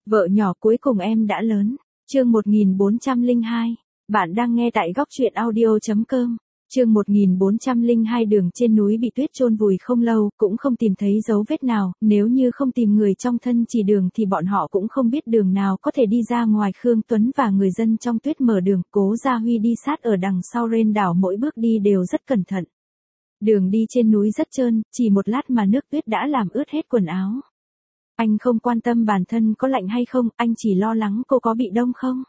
Vợ nhỏ cuối cùng em đã lớn. Chương 1402. Bạn đang nghe tại góc truyện audio.com. Chương 1402 đường trên núi bị tuyết chôn vùi không lâu, cũng không tìm thấy dấu vết nào, nếu như không tìm người trong thân chỉ đường thì bọn họ cũng không biết đường nào có thể đi ra ngoài. Khương Tuấn và người dân trong tuyết mở đường, Cố Gia Huy đi sát ở đằng sau rên đảo, mỗi bước đi đều rất cẩn thận. Đường đi trên núi rất trơn, chỉ một lát mà nước tuyết đã làm ướt hết quần áo. Anh không quan tâm bản thân có lạnh hay không, anh chỉ lo lắng cô có bị đông không.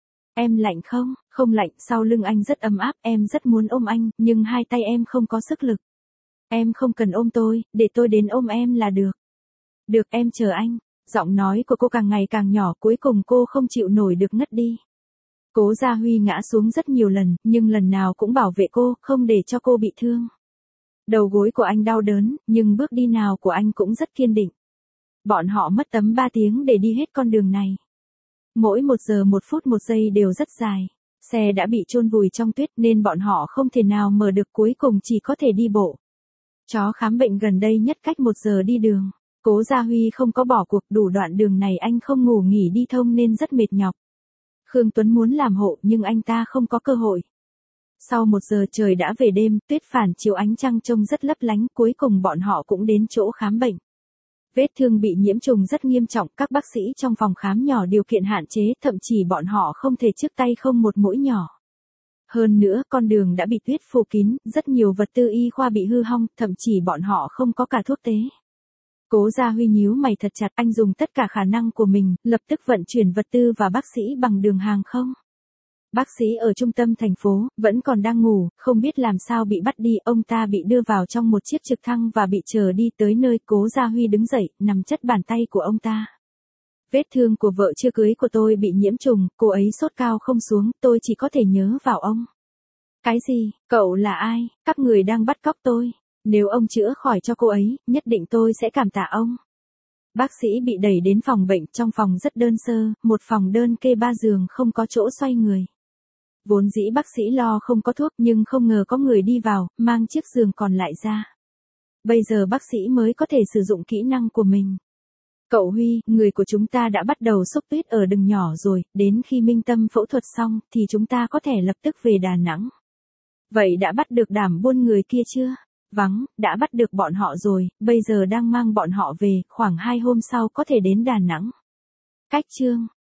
Em lạnh không? Không lạnh, sau lưng anh rất ấm áp, em rất muốn ôm anh, nhưng hai tay em không có sức lực. Em không cần ôm tôi, để tôi đến ôm em là được. Được, em chờ anh. Giọng nói của cô càng ngày càng nhỏ, cuối cùng cô không chịu nổi được ngất đi. Cố Gia Huy ngã xuống rất nhiều lần, nhưng lần nào cũng bảo vệ cô, không để cho cô bị thương. Đầu gối của anh đau đớn, nhưng bước đi nào của anh cũng rất kiên định. Bọn họ mất tầm 3 tiếng để đi hết con đường này. Mỗi 1 giờ 1 phút 1 giây đều rất dài. Xe đã bị chôn vùi trong tuyết nên bọn họ không thể nào mở được, cuối cùng chỉ có thể đi bộ. Chó khám bệnh gần đây nhất cách 1 giờ đi đường. Cố Gia Huy không có bỏ cuộc, đủ đoạn đường này anh không ngủ nghỉ đi thông nên rất mệt nhọc. Khương Tuấn muốn làm hộ nhưng anh ta không có cơ hội. Sau 1 giờ trời đã về đêm, tuyết phản chiếu ánh trăng trông rất lấp lánh, cuối cùng bọn họ cũng đến chỗ khám bệnh. Vết thương bị nhiễm trùng rất nghiêm trọng, các bác sĩ trong phòng khám nhỏ điều kiện hạn chế, thậm chí bọn họ không thể chữa tay không một mũi nhỏ. Hơn nữa, con đường đã bị tuyết phủ kín, rất nhiều vật tư y khoa bị hư hỏng, thậm chí bọn họ không có cả thuốc tế. Cố Gia Huy nhíu mày thật chặt, anh dùng tất cả khả năng của mình, lập tức vận chuyển vật tư và bác sĩ bằng đường hàng không. Bác sĩ ở trung tâm thành phố, vẫn còn đang ngủ, không biết làm sao bị bắt đi, ông ta bị đưa vào trong một chiếc trực thăng và bị chờ đi tới nơi. Cố Gia Huy đứng dậy, nằm chất bàn tay của ông ta. Vết thương của vợ chưa cưới của tôi bị nhiễm trùng, cô ấy sốt cao không xuống, tôi chỉ có thể nhớ vào ông. Cái gì? Cậu là ai? Các người đang bắt cóc tôi. Nếu ông chữa khỏi cho cô ấy, nhất định tôi sẽ cảm tạ ông. Bác sĩ bị đẩy đến phòng bệnh, trong phòng rất đơn sơ, một phòng đơn kê 3 giường không có chỗ xoay người. Vốn dĩ bác sĩ lo không có thuốc nhưng không ngờ có người đi vào, mang chiếc giường còn lại ra. Bây giờ bác sĩ mới có thể sử dụng kỹ năng của mình. Cậu Huy, người của chúng ta đã bắt đầu xúc tuyết ở đừng nhỏ rồi, đến khi Minh Tâm phẫu thuật xong thì chúng ta có thể lập tức về Đà Nẵng. Vậy đã bắt được đảm buôn người kia chưa? Vắng, đã bắt được bọn họ rồi, bây giờ đang mang bọn họ về, khoảng 2 hôm sau có thể đến Đà Nẵng. Cách chương